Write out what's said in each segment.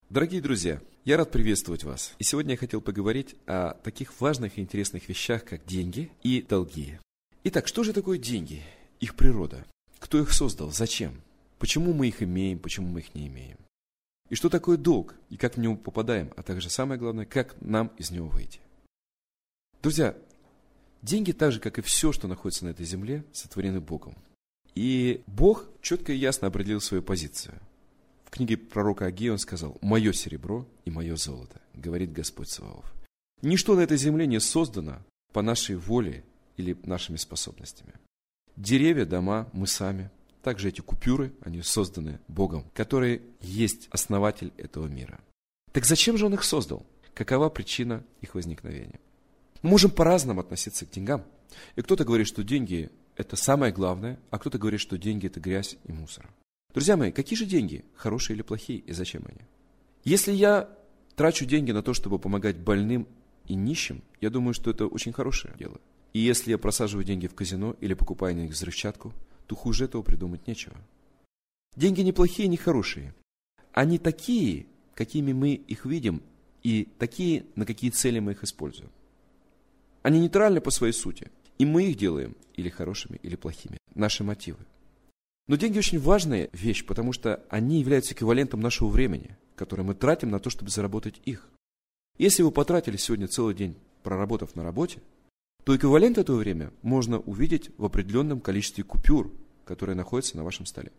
Дорогие друзья, я рад приветствовать вас. И сегодня я хотел поговорить о таких важных и интересных вещах, как деньги и долги. Итак, что же такое деньги? Их природа. Кто их создал? Зачем? Почему мы их имеем? Почему мы их не имеем? И что такое долг? И как в него попадаем? А также самое главное, как нам из него выйти? Друзья, деньги, так же, как и все, что находится на этой земле, сотворены Богом. И Бог четко и ясно определил свою позицию. В книге пророка Агея он сказал: «Мое серебро и мое золото, говорит Господь Саваоф». Ничто на этой земле не создано по нашей воле или нашими способностями. Деревья, дома, мы сами, также эти купюры, они созданы Богом, который есть основатель этого мира. Так зачем же Он их создал? Какова причина их возникновения? Мы можем по-разному относиться к деньгам. И кто-то говорит, что деньги – это самое главное, а кто-то говорит, что деньги – это грязь и мусор. Друзья мои, какие же деньги, хорошие или плохие, и зачем они? Если я трачу деньги на то, чтобы помогать больным и нищим, я думаю, что это очень хорошее дело. И если я просаживаю деньги в казино или покупаю на них взрывчатку, то хуже этого придумать нечего. Деньги не плохие, не хорошие. Они такие, какими мы их видим, и такие, на какие цели мы их используем. Они нейтральны по своей сути, и мы их делаем или хорошими, или плохими. Наши мотивы. Но деньги очень важная вещь, потому что они являются эквивалентом нашего времени, которое мы тратим на то, чтобы заработать их. Если вы потратили сегодня целый день, проработав на работе, то эквивалент этого времени можно увидеть в определенном количестве купюр, которые находятся на вашем столе.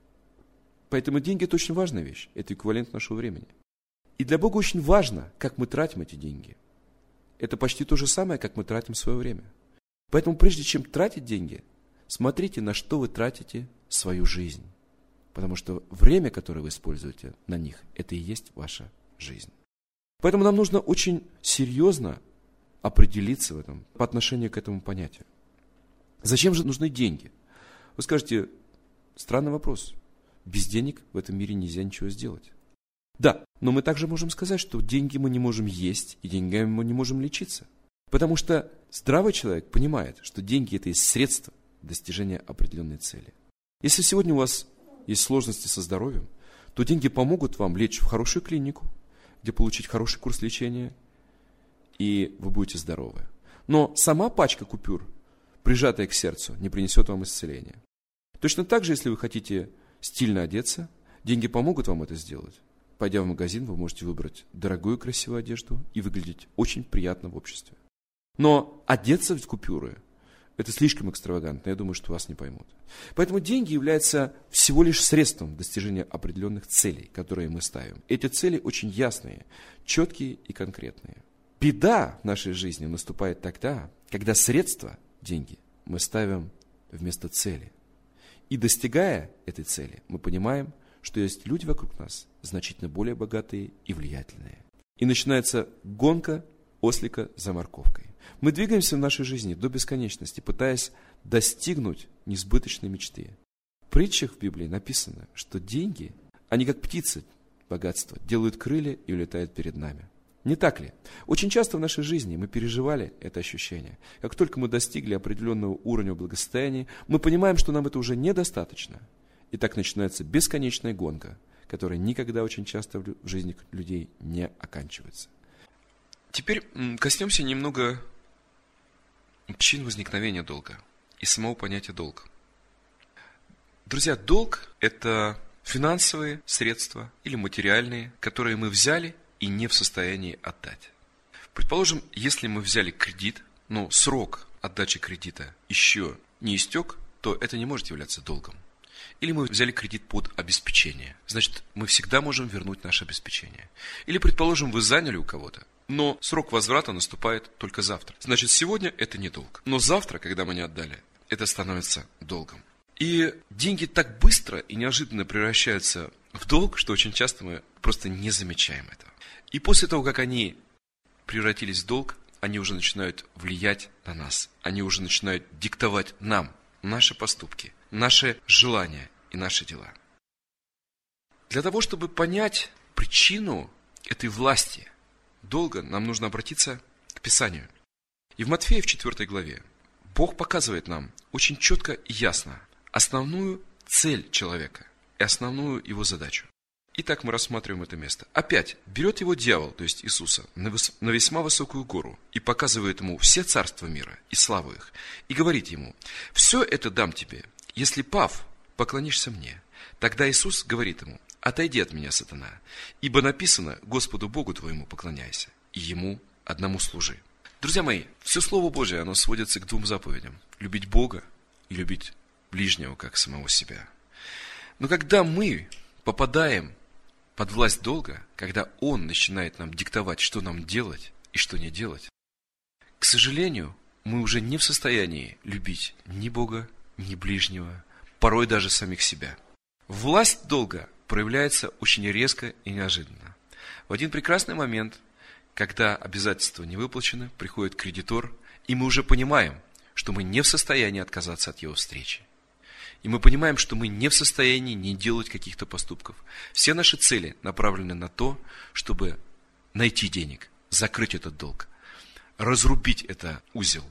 Поэтому деньги – это очень важная вещь, это эквивалент нашего времени. И для Бога очень важно, как мы тратим эти деньги. Это почти то же самое, как мы тратим свое время. Поэтому прежде чем тратить деньги, смотрите, на что вы тратите свою жизнь. Потому что время, которое вы используете на них, это и есть ваша жизнь. Поэтому нам нужно очень серьезно определиться в этом по отношению к этому понятию. Зачем же нужны деньги? Вы скажете, странный вопрос. Без денег в этом мире нельзя ничего сделать. Да, но мы также можем сказать, что деньги мы не можем есть, и деньгами мы не можем лечиться. Потому что здравый человек понимает, что деньги – это и средство достижения определенной цели. Если сегодня у вас есть сложности со здоровьем, то деньги помогут вам лечь в хорошую клинику, где получить хороший курс лечения, и вы будете здоровы. Но сама пачка купюр, прижатая к сердцу, не принесет вам исцеления. Точно так же, если вы хотите стильно одеться, деньги помогут вам это сделать. Пойдя в магазин, вы можете выбрать дорогую красивую одежду и выглядеть очень приятно в обществе. Но одеться в купюры – это слишком экстравагантно, я думаю, что вас не поймут. Поэтому деньги являются всего лишь средством достижения определенных целей, которые мы ставим. Эти цели очень ясные, четкие и конкретные. Беда в нашей жизни наступает тогда, когда средства, деньги, мы ставим вместо цели. И достигая этой цели, мы понимаем, что есть люди вокруг нас, значительно более богатые и влиятельные. И начинается гонка ослика за морковкой. Мы двигаемся в нашей жизни до бесконечности, пытаясь достигнуть несбыточной мечты. В притчах в Библии написано, что деньги, они как птицы, богатство, делают крылья и улетают перед нами. Не так ли? Очень часто в нашей жизни мы переживали это ощущение. Как только мы достигли определенного уровня благосостояния, мы понимаем, что нам это уже недостаточно. И так начинается бесконечная гонка, которая никогда очень часто в жизни людей не оканчивается. Теперь коснемся немного причин возникновения долга и самого понятия долг. Друзья, долг – это финансовые средства или материальные, которые мы взяли и не в состоянии отдать. Предположим, если мы взяли кредит, но срок отдачи кредита еще не истек, то это не может являться долгом. Или мы взяли кредит под обеспечение, значит, мы всегда можем вернуть наше обеспечение. Или, предположим, вы заняли у кого-то, но срок возврата наступает только завтра. Значит, сегодня это не долг. Но завтра, когда мы не отдали, это становится долгом. И деньги так быстро и неожиданно превращаются в долг, что очень часто мы просто не замечаем этого. И после того, как они превратились в долг, они уже начинают влиять на нас. Они уже начинают диктовать нам наши поступки, наши желания и наши дела. Для того, чтобы понять причину этой власти долга, нам нужно обратиться к Писанию. И в Матфея в 4 главе Бог показывает нам очень четко и ясно основную цель человека и основную его задачу. Итак, мы рассматриваем это место. Опять, берет его дьявол, то есть Иисуса, на весьма высокую гору и показывает ему все царства мира и славу их, и говорит ему: «Все это дам тебе, если, пав, поклонишься мне». Тогда Иисус говорит ему: «Отойди от меня, сатана, ибо написано: Господу Богу твоему поклоняйся, и Ему одному служи». Друзья мои, все Слово Божие, оно сводится к двум заповедям: любить Бога и любить ближнего, как самого себя. Но когда мы попадаем под власть долга, когда он начинает нам диктовать, что нам делать и что не делать, к сожалению, мы уже не в состоянии любить ни Бога, ни ближнего, порой даже самих себя. Власть долга проявляется очень резко и неожиданно. В один прекрасный момент, когда обязательства не выплачены, приходит кредитор, и мы уже понимаем, что мы не в состоянии отказаться от его встречи. И мы понимаем, что мы не в состоянии не делать каких-то поступков. Все наши цели направлены на то, чтобы найти денег, закрыть этот долг, разрубить этот узел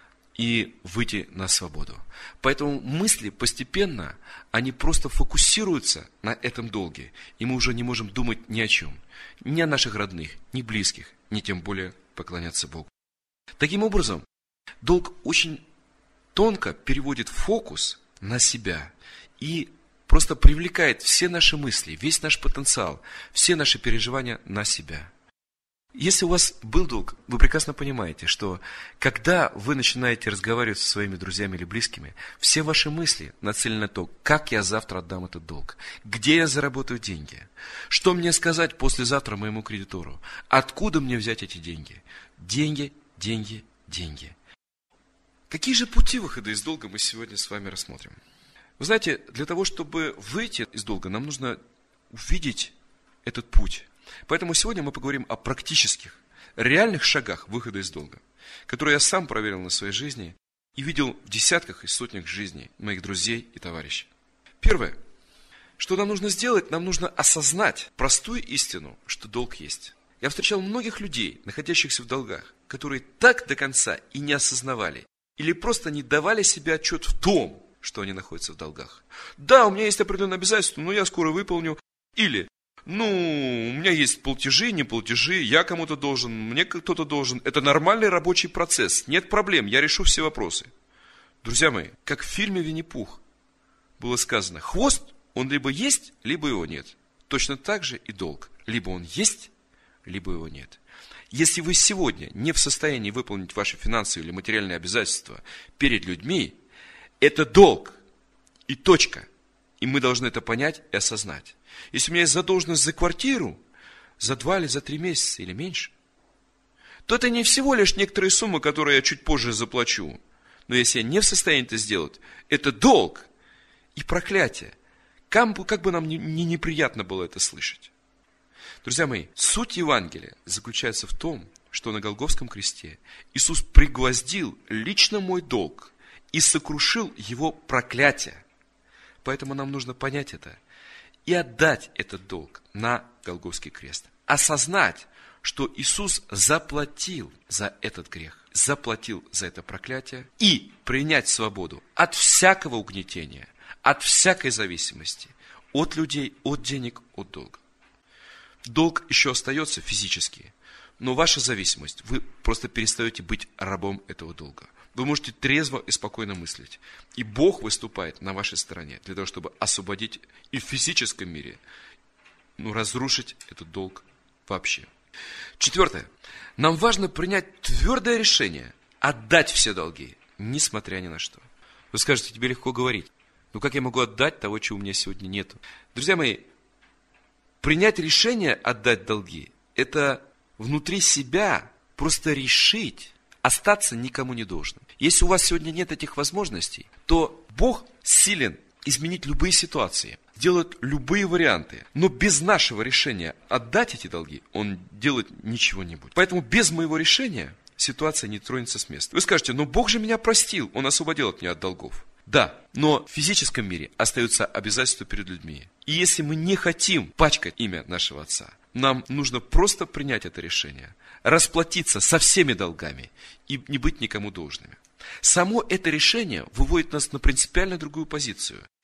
и выйти на свободу. Поэтому мысли постепенно, они просто фокусируются на этом долге. И мы уже не можем думать ни о чем. Ни о наших родных, ни близких, ни тем более поклоняться Богу. Таким образом, долг очень тонко переводит фокус на себя и просто привлекает все наши мысли, весь наш потенциал, все наши переживания на себя. Если у вас был долг, вы прекрасно понимаете, что когда вы начинаете разговаривать со своими друзьями или близкими, все ваши мысли нацелены на то, как я завтра отдам этот долг, где я заработаю деньги, что мне сказать послезавтра моему кредитору, откуда мне взять эти деньги. Деньги, деньги, деньги. Какие же пути выхода из долга мы сегодня с вами рассмотрим? Вы знаете, для того, чтобы выйти из долга, нам нужно увидеть этот путь. Поэтому сегодня мы поговорим о практических, реальных шагах выхода из долга, которые я сам проверил на своей жизни и видел в десятках и сотнях жизней моих друзей и товарищей. Первое, что нам нужно сделать, нам нужно осознать простую истину, что долг есть. Я встречал многих людей, находящихся в долгах, которые так до конца и не осознавали, или просто не давали себе отчет в том, что они находятся в долгах. Да, у меня есть определенные обязательства, но я скоро выполню. Или, у меня есть платежи, не платежи, я кому-то должен, мне кто-то должен. Это нормальный рабочий процесс, нет проблем, я решу все вопросы. Друзья мои, как в фильме «Винни-Пух» было сказано: хвост, он либо есть, либо его нет. Точно так же и долг. Либо он есть, либо его нет. Если вы сегодня не в состоянии выполнить ваши финансовые или материальные обязательства перед людьми, это долг и точка. И мы должны это понять и осознать. Если у меня есть задолженность за квартиру, за 2 или за 3 месяца или меньше, то это не всего лишь некоторые суммы, которые я чуть позже заплачу. Но если я не в состоянии это сделать, это долг и проклятие. Как бы нам не неприятно было это слышать. Друзья мои, суть Евангелия заключается в том, что на Голгофском кресте Иисус пригвоздил лично мой долг и сокрушил его проклятие. Поэтому нам нужно понять это и отдать этот долг на Голгофский крест. Осознать, что Иисус заплатил за этот грех, заплатил за это проклятие, и принять свободу от всякого угнетения, от всякой зависимости, от людей, от денег, от долга. Долг еще остается физически, но ваша зависимость, вы просто перестаете быть рабом этого долга. Вы можете трезво и спокойно мыслить. И Бог выступает на вашей стороне для того, чтобы освободить и в физическом мире, разрушить этот долг вообще. 4. Нам важно принять твердое решение отдать все долги, несмотря ни на что. Вы скажете, тебе легко говорить. Как я могу отдать того, чего у меня сегодня нету? Друзья мои, принять решение отдать долги, это внутри себя просто решить остаться никому не должным. Если у вас сегодня нет этих возможностей, то Бог силен изменить любые ситуации, делать любые варианты. Но без нашего решения отдать эти долги, Он делать ничего не будет. Поэтому без моего решения ситуация не тронется с места. Вы скажете, Бог же меня простил, Он освободил от меня от долгов. Да, но в физическом мире остаются обязательства перед людьми. И если мы не хотим пачкать имя нашего Отца, нам нужно просто принять это решение, расплатиться со всеми долгами и не быть никому должными. Само это решение выводит нас на принципиально другую позицию.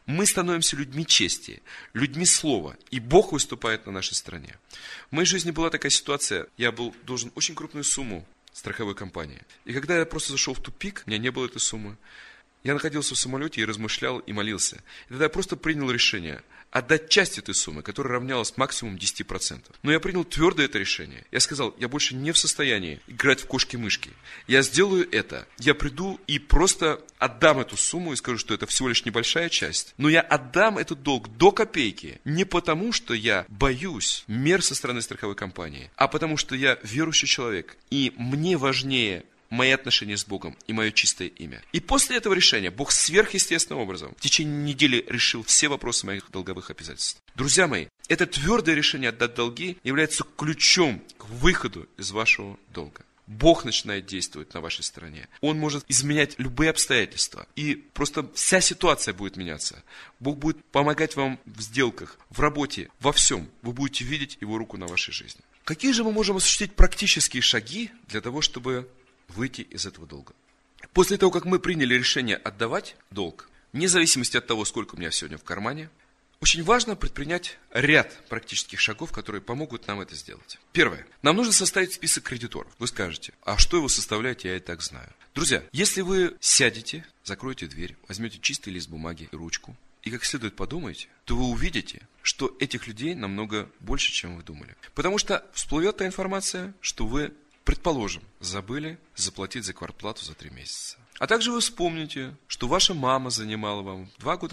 Мы становимся людьми чести, людьми слова, и Бог выступает на нашей стороне. В моей жизни была такая ситуация, я был должен очень крупную сумму страховой компании. И когда я просто зашел в тупик, у меня не было этой суммы, я находился в самолете и размышлял, и молился. И тогда я просто принял решение отдать часть этой суммы, которая равнялась максимум 10%. Но я принял твердое это решение. Я сказал, я больше не в состоянии играть в кошки-мышки. Я сделаю это. Я приду и просто отдам эту сумму и скажу, что это всего лишь небольшая часть. Но я отдам этот долг до копейки. Не потому, что я боюсь мер со стороны страховой компании, а потому, что я верующий человек. И мне важнее мои отношения с Богом и мое чистое имя. И после этого решения Бог сверхъестественным образом в течение недели решил все вопросы моих долговых обязательств. Друзья мои, это твердое решение отдать долги является ключом к выходу из вашего долга. Бог начинает действовать на вашей стороне. Он может изменять любые обстоятельства. И просто вся ситуация будет меняться. Бог будет помогать вам в сделках, в работе, во всем. Вы будете видеть Его руку на вашей жизни. Какие же мы можем осуществить практические шаги для того, чтобы выйти из этого долга? После того, как мы приняли решение отдавать долг, вне зависимости от того, сколько у меня сегодня в кармане, очень важно предпринять ряд практических шагов, которые помогут нам это сделать. Первое. Нам нужно составить список кредиторов. Вы скажете, а что его составлять, я и так знаю. Друзья, если вы сядете, закроете дверь, возьмете чистый лист бумаги и ручку, и как следует подумаете, то вы увидите, что этих людей намного больше, чем вы думали. Потому что всплывет та информация, что вы, предположим, забыли заплатить за квартплату за 3 месяца. А также вы вспомните, что ваша мама занимала вам 2 года